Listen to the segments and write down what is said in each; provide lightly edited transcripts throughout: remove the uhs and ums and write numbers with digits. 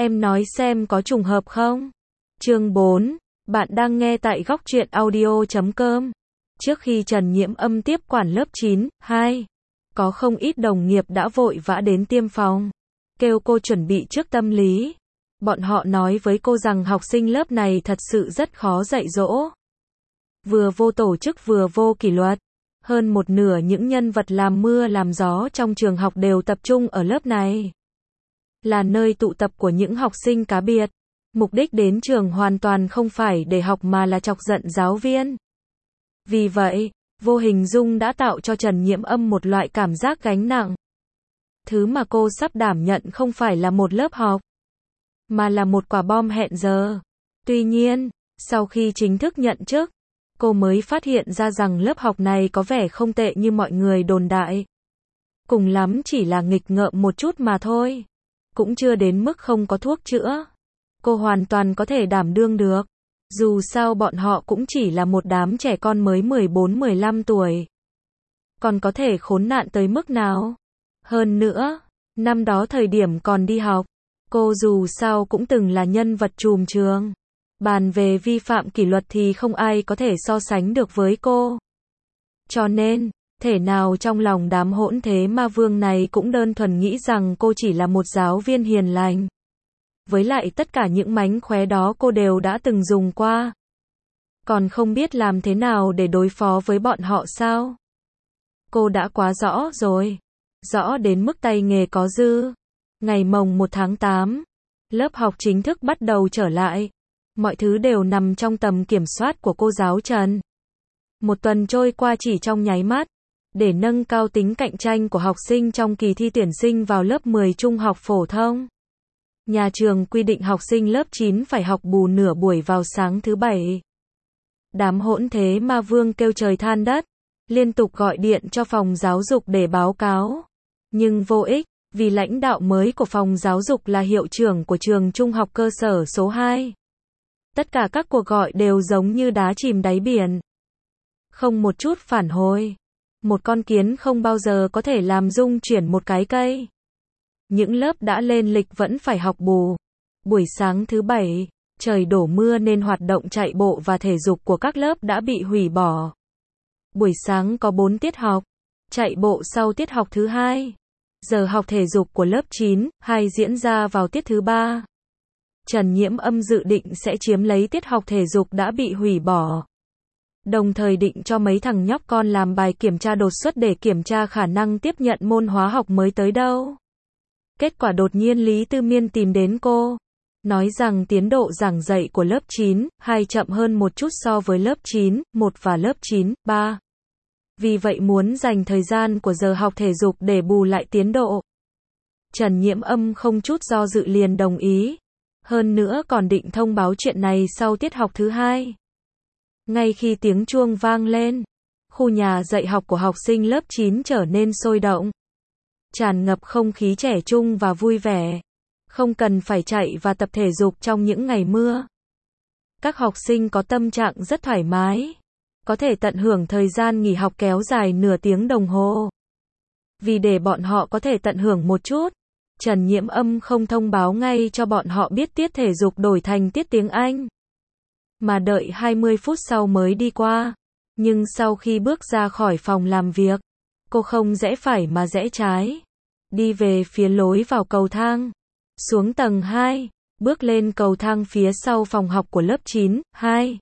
Em nói xem có trùng hợp không? Chương 4. Bạn đang nghe tại góc truyện audio.com. Trước khi Trần Nhiễm Âm tiếp quản lớp 9, 2, có không ít đồng nghiệp đã vội vã đến tiêm phòng, kêu cô chuẩn bị trước tâm lý. Bọn họ nói với cô rằng học sinh lớp này thật sự rất khó dạy dỗ. Vừa vô tổ chức vừa vô kỷ luật. Hơn một nửa những nhân vật làm mưa làm gió trong trường học đều tập trung ở lớp này. Là nơi tụ tập của những học sinh cá biệt. Mục đích đến trường hoàn toàn không phải để học mà là chọc giận giáo viên. Vì vậy, vô hình dung đã tạo cho Trần Nhiễm Âm một loại cảm giác gánh nặng. Thứ mà cô sắp đảm nhận không phải là một lớp học, mà là một quả bom hẹn giờ. Tuy nhiên, sau khi chính thức nhận chức, cô mới phát hiện ra rằng lớp học này có vẻ không tệ như mọi người đồn đại. Cùng lắm chỉ là nghịch ngợm một chút mà thôi. Cũng chưa đến mức không có thuốc chữa. Cô hoàn toàn có thể đảm đương được. Dù sao bọn họ cũng chỉ là một đám trẻ con mới 14-15 tuổi. Còn có thể khốn nạn tới mức nào? Hơn nữa, năm đó thời điểm còn đi học, cô dù sao cũng từng là nhân vật trùm trường. Bàn về vi phạm kỷ luật thì không ai có thể so sánh được với cô. Cho nên, thể nào trong lòng đám hỗn thế ma vương này cũng đơn thuần nghĩ rằng cô chỉ là một giáo viên hiền lành. Với lại tất cả những mánh khóe đó cô đều đã từng dùng qua. Còn không biết làm thế nào để đối phó với bọn họ sao? Cô đã quá rõ rồi. Rõ đến mức tay nghề có dư. Ngày mồng 1 tháng 8, lớp học chính thức bắt đầu trở lại. Mọi thứ đều nằm trong tầm kiểm soát của cô giáo Trần. Một tuần trôi qua chỉ trong nháy mắt. Để nâng cao tính cạnh tranh của học sinh trong kỳ thi tuyển sinh vào lớp 10 trung học phổ thông, nhà trường quy định học sinh lớp 9 phải học bù nửa buổi vào sáng thứ Bảy. Đám hỗn thế ma vương kêu trời than đất, liên tục gọi điện cho phòng giáo dục để báo cáo. Nhưng vô ích, vì lãnh đạo mới của phòng giáo dục là hiệu trưởng của trường trung học cơ sở số 2. Tất cả các cuộc gọi đều giống như đá chìm đáy biển. Không một chút phản hồi. Một con kiến không bao giờ có thể làm rung chuyển một cái cây. Những lớp đã lên lịch vẫn phải học bù. Buổi sáng thứ Bảy, trời đổ mưa nên hoạt động chạy bộ và thể dục của các lớp đã bị hủy bỏ. Buổi sáng có 4 tiết học, chạy bộ sau tiết học thứ 2. Giờ học thể dục của lớp 9, 2 diễn ra vào tiết thứ 3. Trần Nhiễm Âm dự định sẽ chiếm lấy tiết học thể dục đã bị hủy bỏ. Đồng thời định cho mấy thằng nhóc con làm bài kiểm tra đột xuất để kiểm tra khả năng tiếp nhận môn hóa học mới tới đâu. Kết quả đột nhiên Lý Tư Miên tìm đến cô, nói rằng tiến độ giảng dạy của lớp 9, 2 chậm hơn một chút so với lớp 9, 1 và lớp 9, 3. Vì vậy muốn dành thời gian của giờ học thể dục để bù lại tiến độ. Trần Nhiễm Âm không chút do dự liền đồng ý. Hơn nữa còn định thông báo chuyện này sau tiết học thứ 2. Ngay khi tiếng chuông vang lên, khu nhà dạy học của học sinh lớp 9 trở nên sôi động. Tràn ngập không khí trẻ trung và vui vẻ. Không cần phải chạy và tập thể dục trong những ngày mưa. Các học sinh có tâm trạng rất thoải mái. Có thể tận hưởng thời gian nghỉ học kéo dài nửa tiếng đồng hồ. Vì để bọn họ có thể tận hưởng một chút, Trần Nhiễm Âm không thông báo ngay cho bọn họ biết tiết thể dục đổi thành tiết tiếng Anh. Mà đợi 20 phút sau mới đi qua. Nhưng sau khi bước ra khỏi phòng làm việc, cô không rẽ phải mà rẽ trái. Đi về phía lối vào cầu thang. Xuống tầng 2, bước lên cầu thang phía sau phòng học của lớp 9, 2.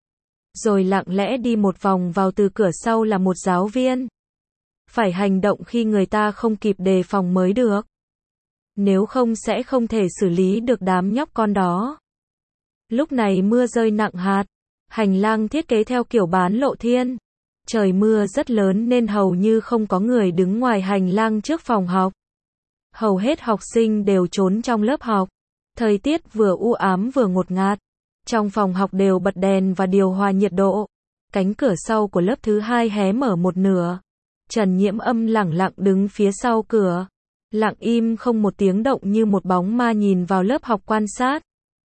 Rồi lặng lẽ đi một vòng vào từ cửa sau là một giáo viên. Phải hành động khi người ta không kịp đề phòng mới được. Nếu không sẽ không thể xử lý được đám nhóc con đó. Lúc này mưa rơi nặng hạt. Hành lang thiết kế theo kiểu bán lộ thiên. Trời mưa rất lớn nên hầu như không có người đứng ngoài hành lang trước phòng học. Hầu hết học sinh đều trốn trong lớp học. Thời tiết vừa u ám vừa ngột ngạt. Trong phòng học đều bật đèn và điều hòa nhiệt độ. Cánh cửa sau của lớp thứ 2 hé mở một nửa. Trần Nhiễm Âm lẳng lặng đứng phía sau cửa. Lặng im không một tiếng động như một bóng ma nhìn vào lớp học quan sát.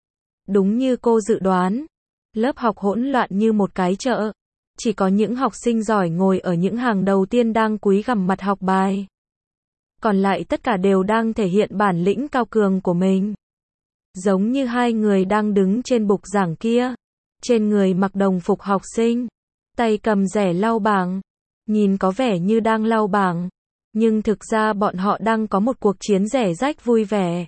Đúng như cô dự đoán. Lớp học hỗn loạn như một cái chợ. Chỉ có những học sinh giỏi ngồi ở những hàng đầu tiên đang cúi gằm mặt học bài. Còn lại tất cả đều đang thể hiện bản lĩnh cao cường của mình. Giống như hai người đang đứng trên bục giảng kia. Trên người mặc đồng phục học sinh. Tay cầm rẻ lau bảng. Nhìn có vẻ như đang lau bảng. Nhưng thực ra bọn họ đang có một cuộc chiến rẻ rách vui vẻ.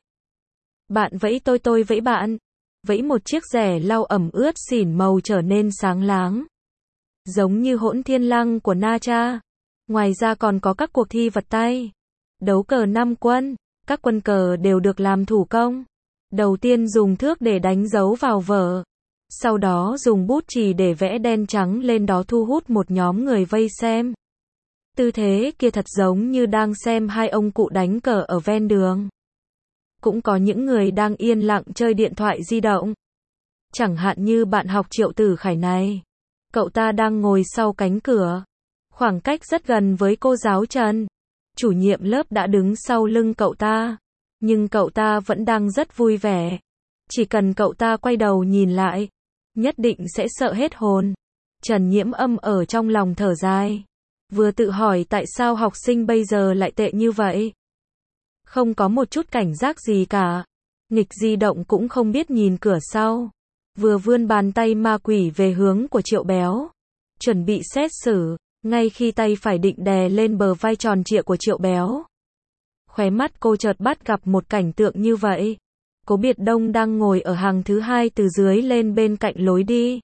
Bạn vẫy tôi vẫy bạn. Vẫy một chiếc rẻ lau ẩm ướt xỉn màu trở nên sáng láng. Giống như hỗn thiên lăng của Na Tra. Ngoài ra còn có các cuộc thi vật tay. Đấu cờ 5 quân. Các quân cờ đều được làm thủ công. Đầu tiên dùng thước để đánh dấu vào vở. Sau đó dùng bút chì để vẽ đen trắng lên đó thu hút một nhóm người vây xem. Tư thế kia thật giống như đang xem hai ông cụ đánh cờ ở ven đường. Cũng có những người đang yên lặng chơi điện thoại di động. Chẳng hạn như bạn học Triệu Tử Khải này. Cậu ta đang ngồi sau cánh cửa. Khoảng cách rất gần với cô giáo Trần. Chủ nhiệm lớp đã đứng sau lưng cậu ta. Nhưng cậu ta vẫn đang rất vui vẻ. Chỉ cần cậu ta quay đầu nhìn lại, nhất định sẽ sợ hết hồn. Trần Nhiễm Âm ở trong lòng thở dài. Vừa tự hỏi tại sao học sinh bây giờ lại tệ như vậy. Không có một chút cảnh giác gì cả. Nghịch di động cũng không biết nhìn cửa sau. Vừa vươn bàn tay ma quỷ về hướng của Triệu Béo. Chuẩn bị xét xử. Ngay khi tay phải định đè lên bờ vai tròn trịa của Triệu Béo. Khóe mắt cô chợt bắt gặp một cảnh tượng như vậy. Cố Biệt Đông đang ngồi ở hàng thứ hai từ dưới lên bên cạnh lối đi.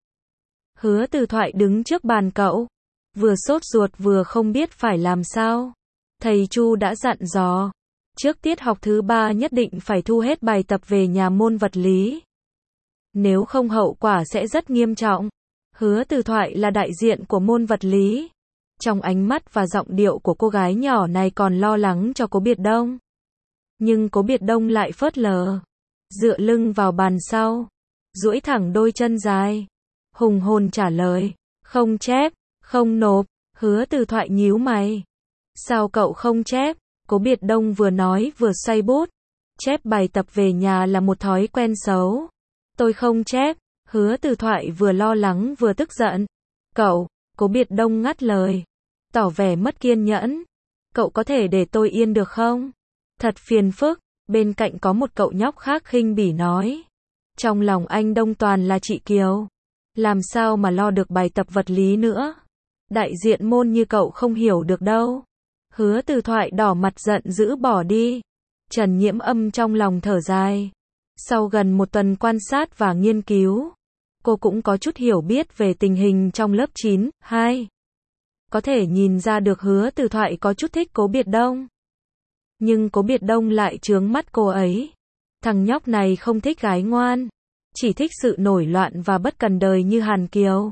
Hứa Từ Thoại đứng trước bàn cậu. Vừa sốt ruột vừa không biết phải làm sao. Thầy Chu đã dặn dò. Trước tiết học thứ 3 nhất định phải thu hết bài tập về nhà môn vật lý. Nếu không hậu quả sẽ rất nghiêm trọng. Hứa Từ Thoại là đại diện của môn vật lý. Trong ánh mắt và giọng điệu của cô gái nhỏ này còn lo lắng cho Cố Biệt Đông. Nhưng Cố Biệt Đông lại phớt lờ. Dựa lưng vào bàn sau. Duỗi thẳng đôi chân dài. Hùng hồn trả lời. Không chép, không nộp. Hứa Từ Thoại nhíu mày. Sao cậu không chép? Cố Biệt Đông vừa nói vừa xoay bút. Chép bài tập về nhà là một thói quen xấu. Tôi không chép. Hứa Từ Thoại vừa lo lắng vừa tức giận. Cậu, Cố Biệt Đông ngắt lời. Tỏ vẻ mất kiên nhẫn. Cậu có thể để tôi yên được không? Thật phiền phức. Bên cạnh có một cậu nhóc khác khinh bỉ nói. Trong lòng anh Đông toàn là chị Kiều. Làm sao mà lo được bài tập vật lý nữa. Đại diện môn như cậu không hiểu được đâu. Hứa Từ Thoại đỏ mặt giận dữ bỏ đi. Trần Nhiễm Âm trong lòng thở dài. Sau gần một tuần quan sát và nghiên cứu, cô cũng có chút hiểu biết về tình hình trong lớp 9, 2. Có thể nhìn ra được Hứa Từ Thoại có chút thích Cố Biệt Đông. Nhưng Cố Biệt Đông lại chướng mắt cô ấy. Thằng nhóc này không thích gái ngoan. Chỉ thích sự nổi loạn và bất cần đời như Hàn Kiều.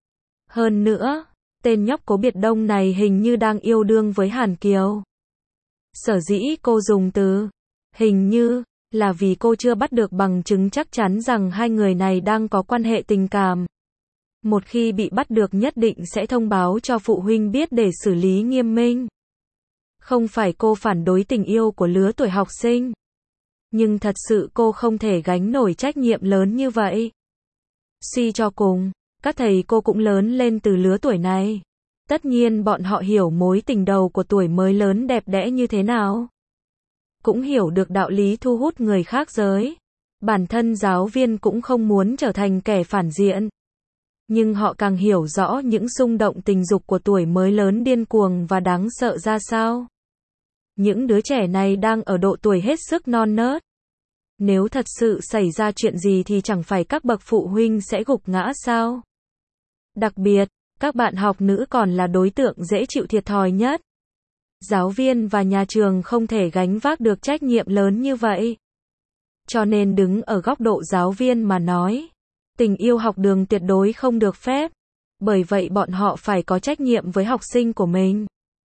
Hơn nữa, tên nhóc Cố Biệt Đông này hình như đang yêu đương với Hàn Kiều. Sở dĩ cô dùng từ hình như là vì cô chưa bắt được bằng chứng chắc chắn rằng hai người này đang có quan hệ tình cảm. Một khi bị bắt được nhất định sẽ thông báo cho phụ huynh biết để xử lý nghiêm minh. Không phải cô phản đối tình yêu của lứa tuổi học sinh. Nhưng thật sự cô không thể gánh nổi trách nhiệm lớn như vậy. Suy cho cùng, các thầy cô cũng lớn lên từ lứa tuổi này. Tất nhiên bọn họ hiểu mối tình đầu của tuổi mới lớn đẹp đẽ như thế nào. Cũng hiểu được đạo lý thu hút người khác giới. Bản thân giáo viên cũng không muốn trở thành kẻ phản diện. Nhưng họ càng hiểu rõ những xung động tình dục của tuổi mới lớn điên cuồng và đáng sợ ra sao. Những đứa trẻ này đang ở độ tuổi hết sức non nớt. Nếu thật sự xảy ra chuyện gì thì chẳng phải các bậc phụ huynh sẽ gục ngã sao? Đặc biệt, các bạn học nữ còn là đối tượng dễ chịu thiệt thòi nhất. Giáo viên và nhà trường không thể gánh vác được trách nhiệm lớn như vậy. Cho nên đứng ở góc độ giáo viên mà nói, tình yêu học đường tuyệt đối không được phép. Bởi vậy bọn họ phải có trách nhiệm với học sinh của mình.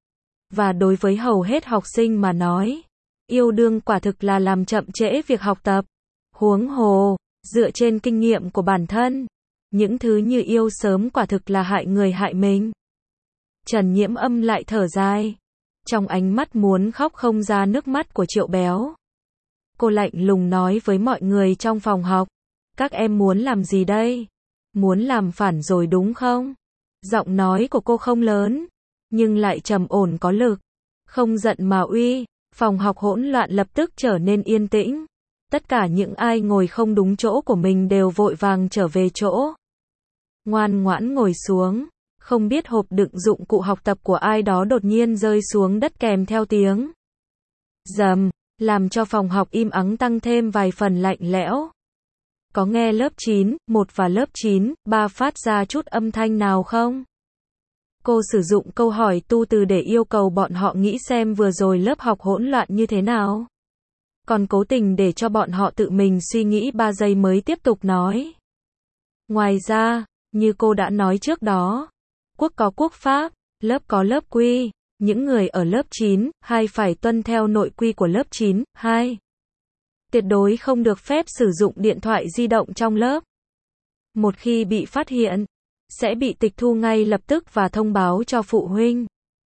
Và đối với hầu hết học sinh mà nói, yêu đương quả thực là làm chậm trễ việc học tập. Huống hồ, dựa trên kinh nghiệm của bản thân, những thứ như yêu sớm quả thực là hại người hại mình. Trần Nhiễm Âm lại thở dài. Trong ánh mắt muốn khóc không ra nước mắt của Triệu Béo. Cô lạnh lùng nói với mọi người trong phòng học. Các em muốn làm gì đây? Muốn làm phản rồi đúng không? Giọng nói của cô không lớn, nhưng lại trầm ổn có lực. Không giận mà uy. Phòng học hỗn loạn lập tức trở nên yên tĩnh. Tất cả những ai ngồi không đúng chỗ của mình đều vội vàng trở về chỗ. Ngoan ngoãn ngồi xuống. Không biết hộp đựng dụng cụ học tập của ai đó đột nhiên rơi xuống đất kèm theo tiếng rầm, làm cho phòng học im ắng tăng thêm vài phần lạnh lẽo. Có nghe lớp 9, 1 và lớp 9, 3 phát ra chút âm thanh nào không? Cô sử dụng câu hỏi tu từ để yêu cầu bọn họ nghĩ xem vừa rồi lớp học hỗn loạn như thế nào. Còn cố tình để cho bọn họ tự mình suy nghĩ 3 giây mới tiếp tục nói. Ngoài ra, như cô đã nói trước đó, quốc có quốc pháp, lớp có lớp quy, những người ở lớp 9, 2 phải tuân theo nội quy của lớp 9, 2. Tuyệt đối không được phép sử dụng điện thoại di động trong lớp. Một khi bị phát hiện, sẽ bị tịch thu ngay lập tức và thông báo cho phụ huynh.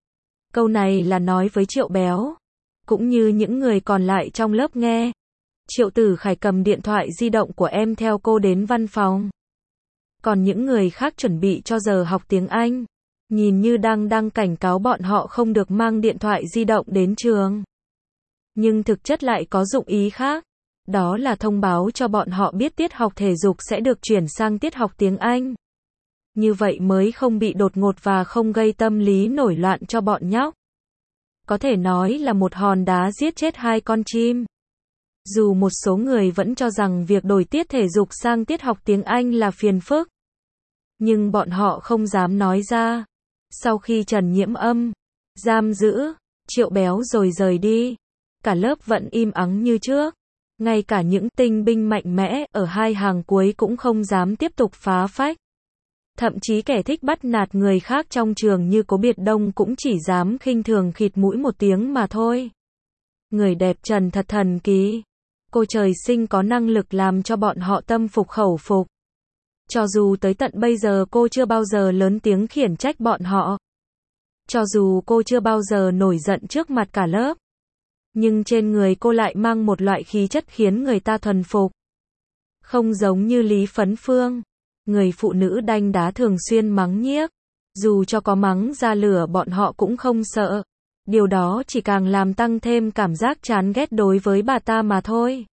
Câu này là nói với Triệu Béo, cũng như những người còn lại trong lớp nghe. Triệu Tử Khải cầm điện thoại di động của em theo cô đến văn phòng. Còn những người khác chuẩn bị cho giờ học tiếng Anh. Nhìn như đang cảnh cáo bọn họ không được mang điện thoại di động đến trường. Nhưng thực chất lại có dụng ý khác. Đó là thông báo cho bọn họ biết tiết học thể dục sẽ được chuyển sang tiết học tiếng Anh. Như vậy mới không bị đột ngột và không gây tâm lý nổi loạn cho bọn nhóc. Có thể nói là một hòn đá giết chết 2 con chim. Dù một số người vẫn cho rằng việc đổi tiết thể dục sang tiết học tiếng Anh là phiền phức. Nhưng bọn họ không dám nói ra. Sau khi Trần Nhiễm Âm giam giữ Triệu Béo rồi rời đi, cả lớp vẫn im ắng như trước. Ngay cả những tinh binh mạnh mẽ ở 2 hàng cuối cũng không dám tiếp tục phá phách. Thậm chí kẻ thích bắt nạt người khác trong trường như Cố Biệt Đông cũng chỉ dám khinh thường khịt mũi một tiếng mà thôi. Người đẹp Trần thật thần kỳ. Cô trời sinh có năng lực làm cho bọn họ tâm phục khẩu phục. Cho dù tới tận bây giờ cô chưa bao giờ lớn tiếng khiển trách bọn họ. Cho dù cô chưa bao giờ nổi giận trước mặt cả lớp. Nhưng trên người cô lại mang một loại khí chất khiến người ta thuần phục. Không giống như Lý Phấn Phương, người phụ nữ đanh đá thường xuyên mắng nhiếc. Dù cho có mắng ra lửa bọn họ cũng không sợ. Điều đó chỉ càng làm tăng thêm cảm giác chán ghét đối với bà ta mà thôi.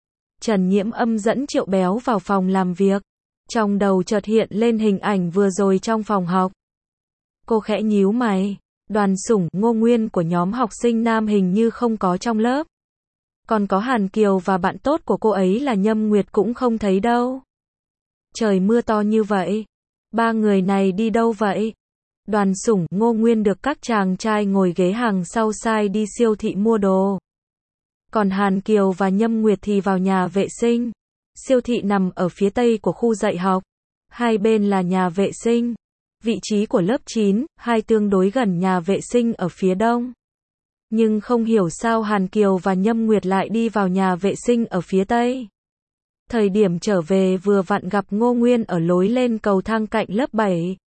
Trần Nhiễm Âm dẫn Triệu Béo vào phòng làm việc. Trong đầu chợt hiện lên hình ảnh vừa rồi trong phòng học. Cô khẽ nhíu mày. Đoàn Sủng, Ngô Nguyên của nhóm học sinh nam hình như không có trong lớp. Còn có Hàn Kiều và bạn tốt của cô ấy là Nhâm Nguyệt cũng không thấy đâu. Trời mưa to như vậy. 3 người này đi đâu vậy? Đoàn Sủng, Ngô Nguyên được các chàng trai ngồi ghế hàng sau sai đi siêu thị mua đồ. Còn Hàn Kiều và Nhâm Nguyệt thì vào nhà vệ sinh. Siêu thị nằm ở phía tây của khu dạy học. Hai bên là nhà vệ sinh. Vị trí của lớp 9, 2 tương đối gần nhà vệ sinh ở phía đông. Nhưng không hiểu sao Hàn Kiều và Nhâm Nguyệt lại đi vào nhà vệ sinh ở phía tây. Thời điểm trở về vừa vặn gặp Ngô Nguyên ở lối lên cầu thang cạnh lớp 7.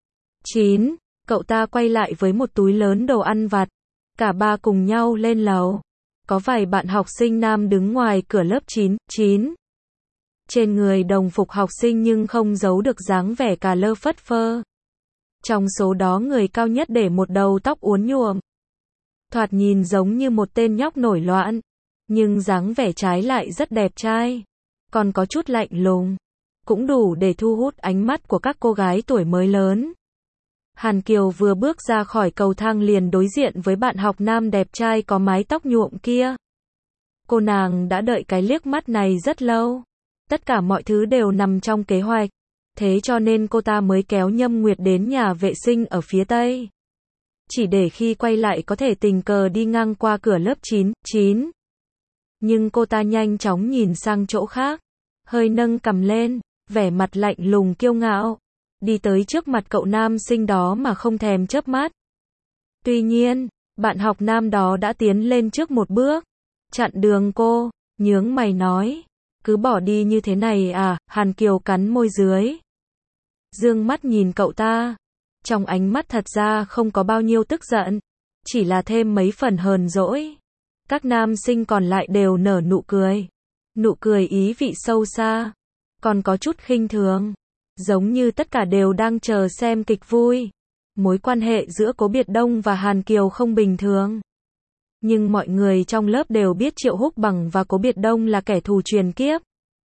9, cậu ta quay lại với một túi lớn đồ ăn vặt. Cả ba cùng nhau lên lầu. Có vài bạn học sinh nam đứng ngoài cửa lớp 9. Trên người đồng phục học sinh nhưng không giấu được dáng vẻ cà lơ phất phơ. Trong số đó người cao nhất để một đầu tóc uốn nhuộm. Thoạt nhìn giống như một tên nhóc nổi loạn. Nhưng dáng vẻ trái lại rất đẹp trai. Còn có chút lạnh lùng. Cũng đủ để thu hút ánh mắt của các cô gái tuổi mới lớn. Hàn Kiều vừa bước ra khỏi cầu thang liền đối diện với bạn học nam đẹp trai có mái tóc nhuộm kia. Cô nàng đã đợi cái liếc mắt này rất lâu. Tất cả mọi thứ đều nằm trong kế hoạch. Thế cho nên cô ta mới kéo Nhâm Nguyệt đến nhà vệ sinh ở phía tây. Chỉ để khi quay lại có thể tình cờ đi ngang qua cửa lớp 9. Nhưng cô ta nhanh chóng nhìn sang chỗ khác. Hơi nâng cằm lên, vẻ mặt lạnh lùng kiêu ngạo. Đi tới trước mặt cậu nam sinh đó mà không thèm chớp mắt. Tuy nhiên, bạn học nam đó đã tiến lên trước một bước. Chặn đường cô, nhướng mày nói. Cứ bỏ đi như thế này à? Hàn Kiều cắn môi dưới. Dương mắt nhìn cậu ta. Trong ánh mắt thật ra không có bao nhiêu tức giận. Chỉ là thêm mấy phần hờn dỗi. Các nam sinh còn lại đều nở nụ cười. Nụ cười ý vị sâu xa. Còn có chút khinh thường. Giống như tất cả đều đang chờ xem kịch vui. Mối quan hệ giữa Cố Biệt Đông và Hàn Kiều không bình thường. Nhưng mọi người trong lớp đều biết Triệu Húc Bằng và Cố Biệt Đông là kẻ thù truyền kiếp.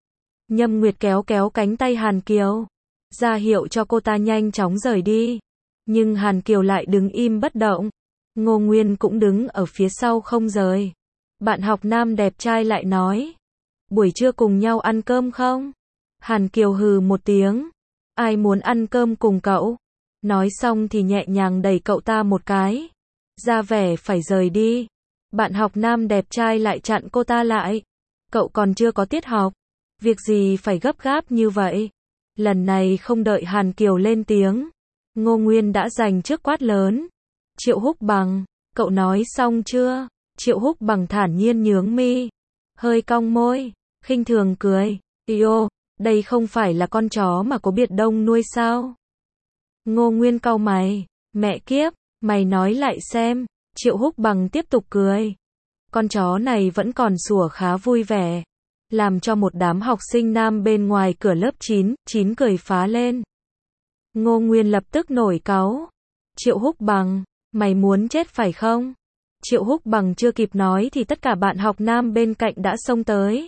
Nhâm Nguyệt kéo kéo cánh tay Hàn Kiều, ra hiệu cho cô ta nhanh chóng rời đi. Nhưng Hàn Kiều lại đứng im bất động. Ngô Nguyên cũng đứng ở phía sau không rời. Bạn học nam đẹp trai lại nói, buổi trưa cùng nhau ăn cơm không? Hàn Kiều hừ một tiếng, ai muốn ăn cơm cùng cậu? Nói xong thì nhẹ nhàng đẩy cậu ta một cái, ra vẻ phải rời đi. Bạn học nam đẹp trai lại chặn cô ta lại. Cậu còn chưa có tiết học, việc gì phải gấp gáp như vậy? Lần này không đợi Hàn Kiều lên tiếng, Ngô Nguyên đã giành trước quát lớn. Triệu Húc Bằng, cậu nói xong chưa? Triệu Húc Bằng thản nhiên nhướng mi, hơi cong môi, khinh thường cười. Yêu, đây không phải là con chó mà Cố Biệt Đông nuôi sao? Ngô Nguyên cau mày, mẹ kiếp, mày nói lại xem. Triệu Húc Bằng tiếp tục cười. Con chó này vẫn còn sủa khá vui vẻ, làm cho một đám học sinh nam bên ngoài cửa lớp 9 cười phá lên. Ngô Nguyên lập tức nổi cáu. Triệu Húc Bằng, mày muốn chết phải không? Triệu Húc Bằng chưa kịp nói thì tất cả bạn học nam bên cạnh đã xông tới.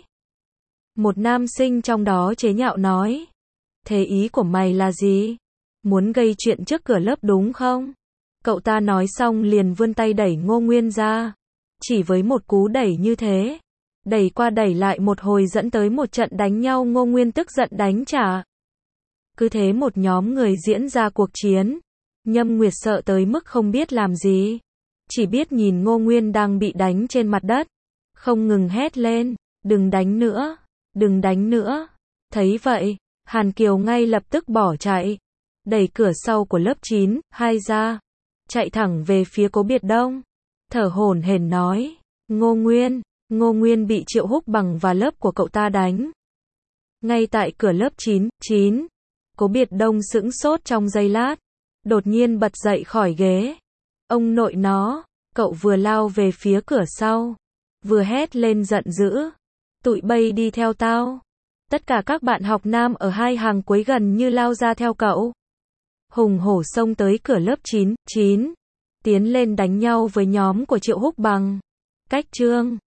Một nam sinh trong đó chế nhạo nói, thế ý của mày là gì? Muốn gây chuyện trước cửa lớp đúng không? Cậu ta nói xong liền vươn tay đẩy Ngô Nguyên ra. Chỉ với một cú đẩy như thế, đẩy qua đẩy lại một hồi dẫn tới một trận đánh nhau. Ngô Nguyên tức giận đánh trả. Cứ thế một nhóm người diễn ra cuộc chiến. Nhâm Nguyệt sợ tới mức không biết làm gì, chỉ biết nhìn Ngô Nguyên đang bị đánh trên mặt đất, không ngừng hét lên, đừng đánh nữa, đừng đánh nữa. Thấy vậy, Hàn Kiều ngay lập tức bỏ chạy, đẩy cửa sau của lớp 9 ra, chạy thẳng về phía Cố Biệt Đông, thở hổn hển nói, Ngô Nguyên bị Triệu Húc Bằng và lớp của cậu ta đánh. Ngay tại cửa lớp 9, Cố Biệt Đông sững sốt trong giây lát, đột nhiên bật dậy khỏi ghế. Ông nội nó, cậu vừa lao về phía cửa sau, vừa hét lên giận dữ. Tụi bay đi theo tao. Tất cả các bạn học nam ở hai hàng cuối gần như lao ra theo cậu. Hùng hổ xông tới cửa lớp 9, tiến lên đánh nhau với nhóm của Triệu Húc Bằng. Cách chương